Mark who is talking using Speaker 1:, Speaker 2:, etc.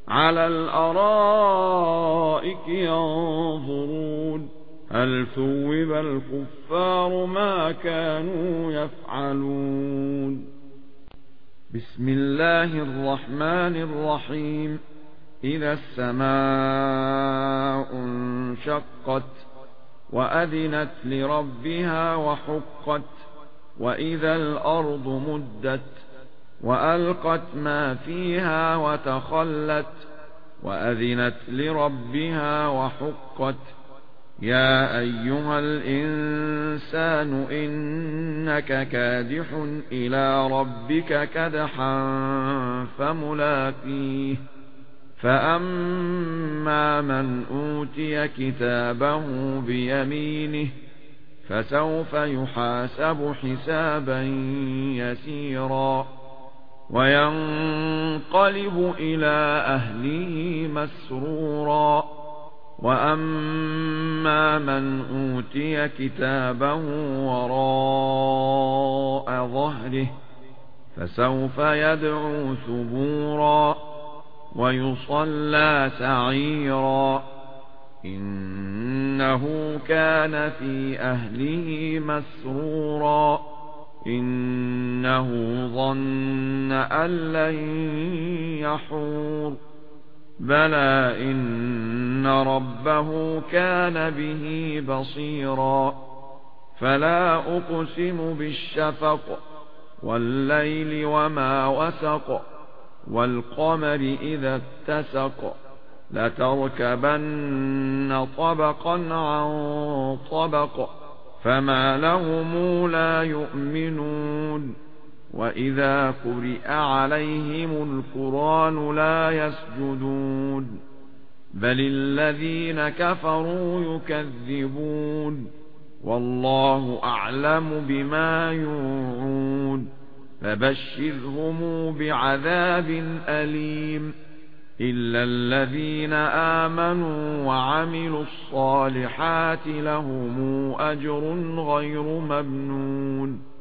Speaker 1: على الأرائك ينظرون هل ثوب الكفار ما كانوا يفعلون. بسم الله الرحمن الرحيم. إذا السماء انشقت وأذنت لربها وحقت وإذا الأرض مدت وألقت ما فيها وتخلت وأذنت لربها وحقت يا أيها الإنسان إنك كادح إلى ربك كدحا فملاقيه فأما من أوتي كتابه بيمينه فسوف يحاسب حسابا يسيرا وينقلب إلى أهله مسرورا وأما من أوتي كتابه وراء ظهره فسوف يدعو ثبورا ويصلى سعيرا إنه كان في أهله مسرورا إنه ظن أن لن يحور بلى إن ربه كان به بصيرا فلا أقسم بالشفق والليل وما وسق والقمر إذا اتسق لتركبن طبقا عن طبق فما لهم لا يؤمنون وإذا قرئ عليهم القرآن لا يسجدون بل الذين كفروا يكذبون والله أعلم بما يوعون فبشرهم بعذاب أليم إلا الذين آمنوا وعملوا الصالحات لهم أجر غير ممنون